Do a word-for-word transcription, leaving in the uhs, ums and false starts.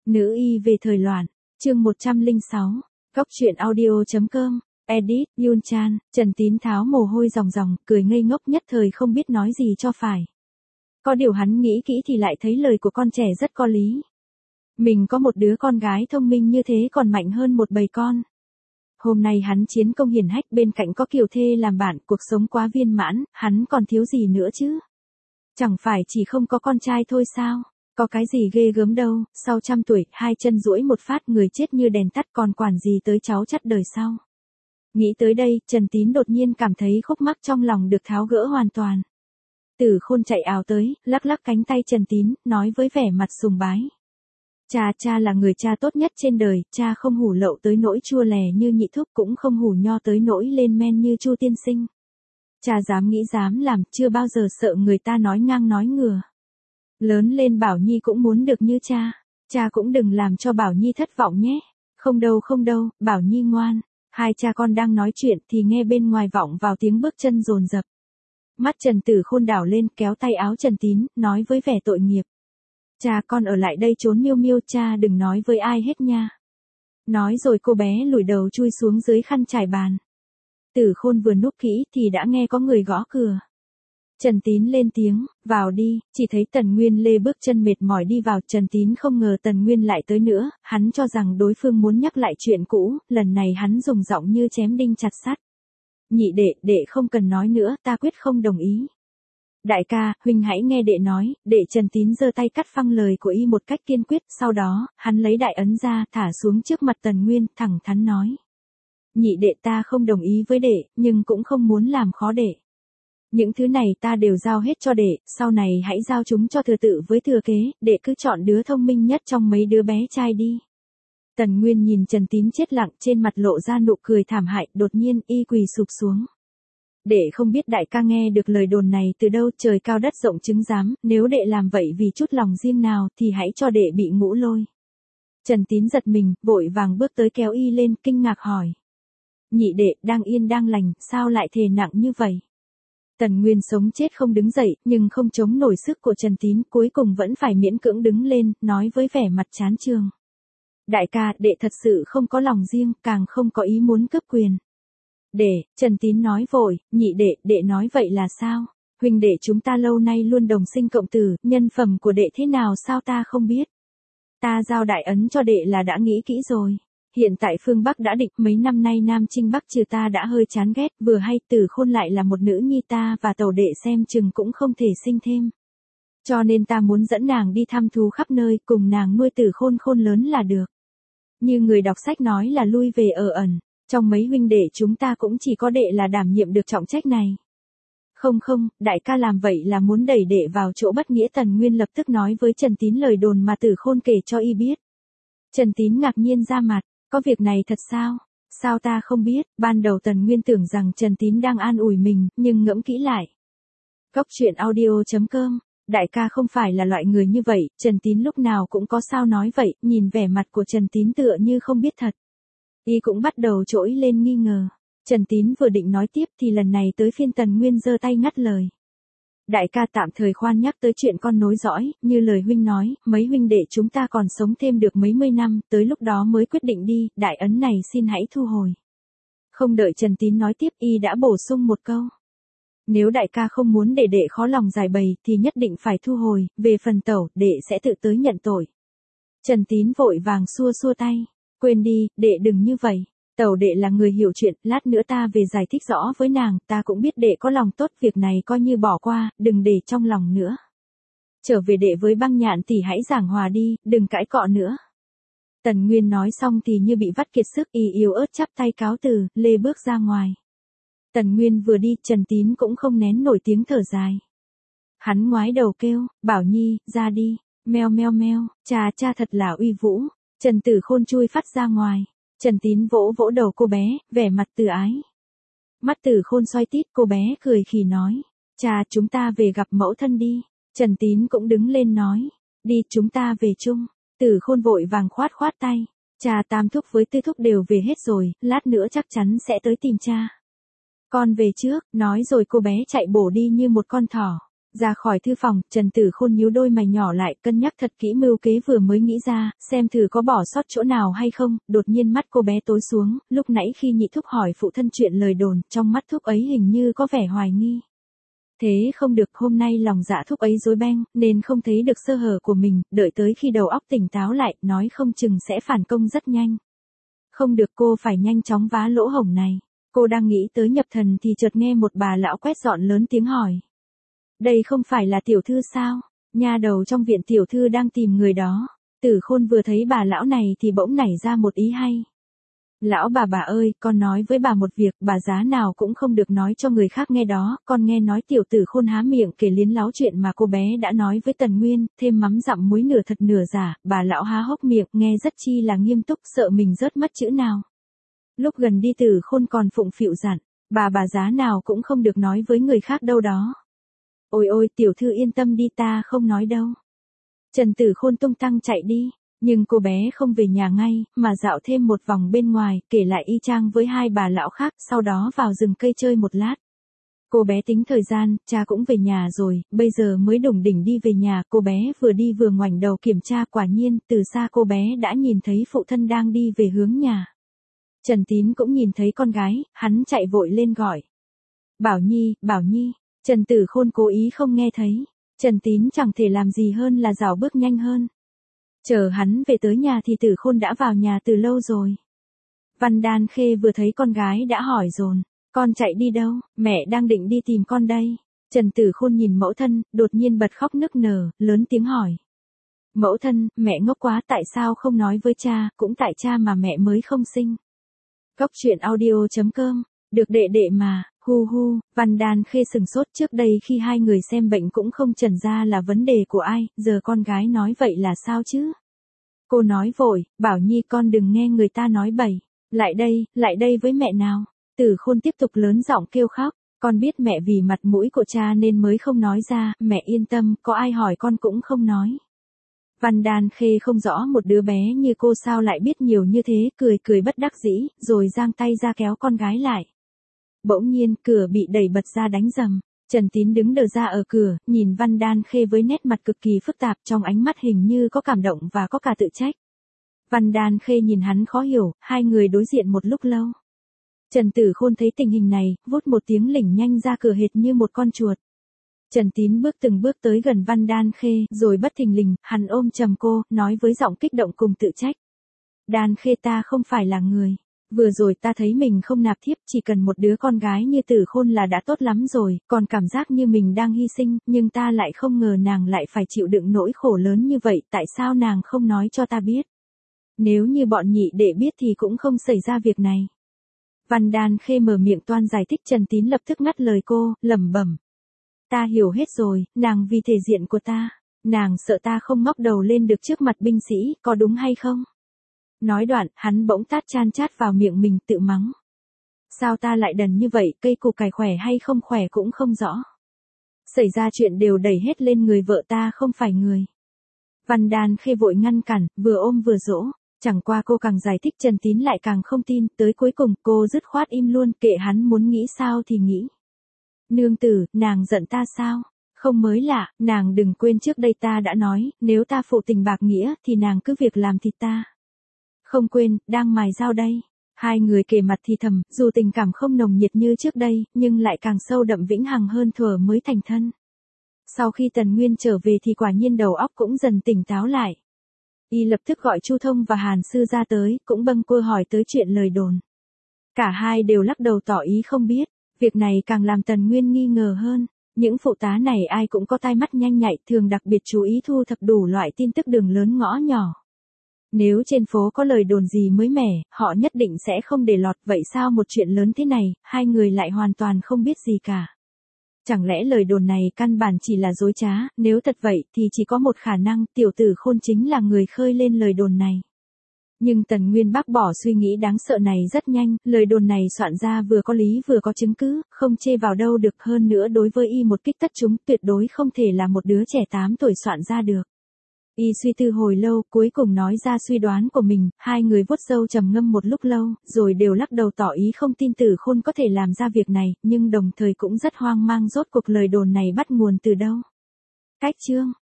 Nữ y về thời loạn, chương một trăm lẻ sáu, Góc truyện audio.com, edit, Yun Chan, Trần Tín tháo mồ hôi ròng ròng, cười ngây ngốc nhất thời không biết nói gì cho phải. Có điều hắn nghĩ kỹ thì lại thấy lời của con trẻ rất có lý. Mình có một đứa con gái thông minh như thế còn mạnh hơn một bầy con. Hôm nay hắn chiến công hiển hách, bên cạnh có Kiều Thê làm bạn, cuộc sống quá viên mãn, hắn còn thiếu gì nữa chứ? Chẳng phải chỉ không có con trai thôi sao? Có cái gì ghê gớm đâu, sau trăm tuổi, hai chân duỗi một phát người chết như đèn tắt, còn quản gì tới cháu chắt đời sau. Nghĩ tới đây, Trần Tín đột nhiên cảm thấy khúc mắc trong lòng được tháo gỡ hoàn toàn. Tử Khôn chạy ào tới, lắc lắc cánh tay Trần Tín, nói với vẻ mặt sùng bái. Cha cha là người cha tốt nhất trên đời, cha không hủ lậu tới nỗi chua lè như Nhị Thúc, cũng không hủ nho tới nỗi lên men như Chu tiên sinh. Cha dám nghĩ dám làm, chưa bao giờ sợ người ta nói ngang nói ngừa. Lớn lên Bảo Nhi cũng muốn được như cha, cha cũng đừng làm cho Bảo Nhi thất vọng nhé. Không đâu không đâu, Bảo Nhi ngoan. Hai cha con đang nói chuyện thì nghe bên ngoài vọng vào tiếng bước chân dồn dập. Mắt Trần Tử Khôn đảo lên, kéo tay áo Trần Tín, nói với vẻ tội nghiệp. Cha con ở lại đây trốn miêu miêu, cha đừng nói với ai hết nha. Nói rồi cô bé lùi đầu chui xuống dưới khăn trải bàn. Tử Khôn vừa núp kỹ thì đã nghe có người gõ cửa. Trần Tín lên tiếng, vào đi, chỉ thấy Tần Nguyên Lê bước chân mệt mỏi đi vào. Trần Tín không ngờ Tần Nguyên lại tới nữa, hắn cho rằng đối phương muốn nhắc lại chuyện cũ, lần này hắn dùng giọng như chém đinh chặt sắt. Nhị đệ, đệ không cần nói nữa, ta quyết không đồng ý. Đại ca, huynh hãy nghe đệ nói. Đệ Trần Tín giơ tay cắt phăng lời của y một cách kiên quyết, sau đó, hắn lấy đại ấn ra, thả xuống trước mặt Tần Nguyên, thẳng thắn nói. Nhị đệ, ta không đồng ý với đệ, nhưng cũng không muốn làm khó đệ. Những thứ này ta đều giao hết cho đệ, sau này hãy giao chúng cho thừa tự với thừa kế, đệ cứ chọn đứa thông minh nhất trong mấy đứa bé trai đi. Tần Nguyên nhìn Trần Tín chết lặng, trên mặt lộ ra nụ cười thảm hại, đột nhiên y quỳ sụp xuống. Đệ không biết đại ca nghe được lời đồn này từ đâu, trời cao đất rộng chứng giám, nếu đệ làm vậy vì chút lòng riêng nào thì hãy cho đệ bị ngũ lôi. Trần Tín giật mình, vội vàng bước tới kéo y lên, kinh ngạc hỏi. Nhị đệ, đang yên đang lành, sao lại thề nặng như vậy? Tần Nguyên sống chết không đứng dậy, nhưng không chống nổi sức của Trần Tín, cuối cùng vẫn phải miễn cưỡng đứng lên, nói với vẻ mặt chán chường. Đại ca, đệ thật sự không có lòng riêng, càng không có ý muốn cướp quyền. Đệ, Trần Tín nói vội, nhị đệ, đệ nói vậy là sao? Huynh đệ chúng ta lâu nay luôn đồng sinh cộng tử, nhân phẩm của đệ thế nào sao ta không biết? Ta giao đại ấn cho đệ là đã nghĩ kỹ rồi. Hiện tại phương Bắc đã định, mấy năm nay Nam Chinh Bắc trừ ta đã hơi chán ghét, vừa hay Tử Khôn lại là một nữ nhi, ta và tẩu đệ xem chừng cũng không thể sinh thêm. Cho nên ta muốn dẫn nàng đi thăm thú khắp nơi, cùng nàng nuôi Tử Khôn khôn lớn là được. Như người đọc sách nói là lui về ở ẩn, trong mấy huynh đệ chúng ta cũng chỉ có đệ là đảm nhiệm được trọng trách này. Không không, đại ca làm vậy là muốn đẩy đệ vào chỗ bất nghĩa. Tần Nguyên lập tức nói với Trần Tín lời đồn mà Tử Khôn kể cho y biết. Trần Tín ngạc nhiên ra mặt. Có việc này thật sao? Sao ta không biết? Ban đầu Tần Nguyên tưởng rằng Trần Tín đang an ủi mình, nhưng ngẫm kỹ lại. Góc truyện audio.com, đại ca không phải là loại người như vậy, Trần Tín lúc nào cũng có sao nói vậy, nhìn vẻ mặt của Trần Tín tựa như không biết thật. Y cũng bắt đầu trỗi lên nghi ngờ. Trần Tín vừa định nói tiếp thì lần này tới phiên Tần Nguyên giơ tay ngắt lời. Đại ca tạm thời khoan nhắc tới chuyện con nối dõi, như lời huynh nói, mấy huynh đệ chúng ta còn sống thêm được mấy mươi năm, tới lúc đó mới quyết định đi, đại ấn này xin hãy thu hồi. Không đợi Trần Tín nói tiếp, y đã bổ sung một câu. Nếu đại ca không muốn để đệ khó lòng giải bày thì nhất định phải thu hồi, về phần tẩu, đệ sẽ tự tới nhận tội. Trần Tín vội vàng xua xua tay, quên đi, đệ đừng như vậy. Tẩu đệ là người hiểu chuyện, lát nữa ta về giải thích rõ với nàng, ta cũng biết đệ có lòng tốt, việc này coi như bỏ qua, đừng để trong lòng nữa. Trở về đệ với Băng Nhạn tỷ hãy giảng hòa đi, đừng cãi cọ nữa. Tần Nguyên nói xong thì như bị vắt kiệt sức, y yếu ớt chắp tay cáo từ, lê bước ra ngoài. Tần Nguyên vừa đi, Trần Tín cũng không nén nổi tiếng thở dài. Hắn ngoái đầu kêu, Bảo Nhi, ra đi, meo meo meo, cha cha thật là uy vũ. Trần Tử Khôn chui phát ra ngoài. Trần Tín vỗ vỗ đầu cô bé, vẻ mặt từ ái. Mắt Tử Khôn xoay tít, cô bé cười khì nói. Cha, chúng ta về gặp mẫu thân đi. Trần Tín cũng đứng lên nói. Đi, chúng ta về chung. Tử Khôn vội vàng khoát khoát tay. Cha, Tam thúc với Tư thúc đều về hết rồi, lát nữa chắc chắn sẽ tới tìm cha. Con về trước, nói rồi cô bé chạy bổ đi như một con thỏ. Ra khỏi thư phòng, Trần Tử Khôn nhíu đôi mày nhỏ lại, cân nhắc thật kỹ mưu kế vừa mới nghĩ ra, xem thử có bỏ sót chỗ nào hay không, đột nhiên mắt cô bé tối xuống, lúc nãy khi nhị thúc hỏi phụ thân chuyện lời đồn, trong mắt thúc ấy hình như có vẻ hoài nghi. Thế không được, hôm nay lòng dạ thúc ấy rối beng, nên không thấy được sơ hở của mình, đợi tới khi đầu óc tỉnh táo lại, nói không chừng sẽ phản công rất nhanh. Không được, cô phải nhanh chóng vá lỗ hổng này. Cô đang nghĩ tới nhập thần thì chợt nghe một bà lão quét dọn lớn tiếng hỏi. Đây không phải là tiểu thư sao? Nha đầu trong viện tiểu thư đang tìm người đó. Tử Khôn vừa thấy bà lão này thì bỗng nảy ra một ý hay. Lão bà bà ơi, con nói với bà một việc, bà giá nào cũng không được nói cho người khác nghe đó, con nghe nói tiểu Tử Khôn há miệng kể liến láo chuyện mà cô bé đã nói với Tần Nguyên, thêm mắm dặm muối nửa thật nửa giả, bà lão há hốc miệng, nghe rất chi là nghiêm túc, sợ mình rớt mất chữ nào. Lúc gần đi Tử Khôn còn phụng phịu dặn, bà bà giá nào cũng không được nói với người khác đâu đó. Ôi ôi, tiểu thư yên tâm đi, ta không nói đâu. Trần Tử Khôn tung tăng chạy đi. Nhưng cô bé không về nhà ngay, mà dạo thêm một vòng bên ngoài, kể lại y chang với hai bà lão khác, sau đó vào rừng cây chơi một lát. Cô bé tính thời gian, cha cũng về nhà rồi, bây giờ mới đủng đỉnh đi về nhà, cô bé vừa đi vừa ngoảnh đầu kiểm tra, quả nhiên, từ xa cô bé đã nhìn thấy phụ thân đang đi về hướng nhà. Trần Tín cũng nhìn thấy con gái, hắn chạy vội lên gọi. Bảo Nhi, Bảo Nhi, Trần Tử Khôn cố ý không nghe thấy. Trần Tín chẳng thể làm gì hơn là dạo bước nhanh hơn. Chờ hắn về tới nhà thì Tử Khôn đã vào nhà từ lâu rồi. Văn Đan Khê vừa thấy con gái đã hỏi dồn, con chạy đi đâu, mẹ đang định đi tìm con đây. Trần Tử Khôn nhìn mẫu thân, đột nhiên bật khóc nức nở, lớn tiếng hỏi. Mẫu thân, mẹ ngốc quá, tại sao không nói với cha, cũng tại cha mà mẹ mới không sinh. Góc truyện audio chấm com, được đệ đệ mà, hu hu, Văn Đan Khê sừng sốt, trước đây khi hai người xem bệnh cũng không trần ra là vấn đề của ai, giờ con gái nói vậy là sao chứ? Cô nói vội, Bảo Nhi con đừng nghe người ta nói bậy, lại đây, lại đây với mẹ nào. Tử Khôn tiếp tục lớn giọng kêu khóc, con biết mẹ vì mặt mũi của cha nên mới không nói ra, mẹ yên tâm, có ai hỏi con cũng không nói. Văn Đan Khê không rõ một đứa bé như cô sao lại biết nhiều như thế, cười cười bất đắc dĩ, rồi giang tay ra kéo con gái lại. Bỗng nhiên, cửa bị đẩy bật ra đánh rầm. Trần Tín đứng đờ ra ở cửa, nhìn Văn Đan Khê với nét mặt cực kỳ phức tạp, trong ánh mắt hình như có cảm động và có cả tự trách. Văn Đan Khê nhìn hắn khó hiểu, hai người đối diện một lúc lâu. Trần Tử Khôn thấy tình hình này, vút một tiếng lỉnh nhanh ra cửa hệt như một con chuột. Trần Tín bước từng bước tới gần Văn Đan Khê, rồi bất thình lình, hắn ôm chầm cô, nói với giọng kích động cùng tự trách. Đan Khê, ta không phải là người. Vừa rồi ta thấy mình không nạp thiếp, chỉ cần một đứa con gái như Tử Khôn là đã tốt lắm rồi, còn cảm giác như mình đang hy sinh, nhưng ta lại không ngờ nàng lại phải chịu đựng nỗi khổ lớn như vậy, tại sao nàng không nói cho ta biết? Nếu như bọn nhị đệ biết thì cũng không xảy ra việc này. Văn Đan Khê mở miệng toan giải thích, Trần Tín lập tức ngắt lời cô, lẩm bẩm. Ta hiểu hết rồi, nàng vì thể diện của ta, nàng sợ ta không ngóc đầu lên được trước mặt binh sĩ, có đúng hay không? Nói đoạn, hắn bỗng tát chan chát vào miệng mình, tự mắng. Sao ta lại đần như vậy, cây củ cải khỏe hay không khỏe cũng không rõ. Xảy ra chuyện đều đẩy hết lên người vợ ta, không phải người. Văn Đan Khê vội ngăn cản, vừa ôm vừa dỗ. Chẳng qua cô càng giải thích Trần Tín lại càng không tin, tới cuối cùng cô dứt khoát im luôn, kệ hắn muốn nghĩ sao thì nghĩ. Nương tử, nàng giận ta sao? Không mới lạ, nàng đừng quên trước đây ta đã nói, nếu ta phụ tình bạc nghĩa thì nàng cứ việc làm thịt ta. Không quên, đang mài dao đây. Hai người kề mặt thì thầm, dù tình cảm không nồng nhiệt như trước đây, nhưng lại càng sâu đậm vĩnh hằng hơn thuở mới thành thân. Sau khi Tần Nguyên trở về thì quả nhiên đầu óc cũng dần tỉnh táo lại. Y lập tức gọi Chu Thông và Hàn Sư ra tới, cũng bâng quơ hỏi tới chuyện lời đồn. Cả hai đều lắc đầu tỏ ý không biết, việc này càng làm Tần Nguyên nghi ngờ hơn. Những phụ tá này ai cũng có tai mắt nhanh nhạy, thường đặc biệt chú ý thu thập đủ loại tin tức đường lớn ngõ nhỏ. Nếu trên phố có lời đồn gì mới mẻ, họ nhất định sẽ không để lọt, vậy sao một chuyện lớn thế này, hai người lại hoàn toàn không biết gì cả. Chẳng lẽ lời đồn này căn bản chỉ là dối trá, nếu thật vậy thì chỉ có một khả năng, tiểu Tử Khôn chính là người khơi lên lời đồn này. Nhưng Tần Nguyên bác bỏ suy nghĩ đáng sợ này rất nhanh, lời đồn này soạn ra vừa có lý vừa có chứng cứ, không chê vào đâu được, hơn nữa đối với y một kích tất chúng, tuyệt đối không thể là một đứa trẻ tám tuổi soạn ra được. Y suy tư hồi lâu, cuối cùng nói ra suy đoán của mình, hai người vuốt râu trầm ngâm một lúc lâu, rồi đều lắc đầu tỏ ý không tin Tử Khôn có thể làm ra việc này, nhưng đồng thời cũng rất hoang mang rốt cuộc lời đồn này bắt nguồn từ đâu. Cách chương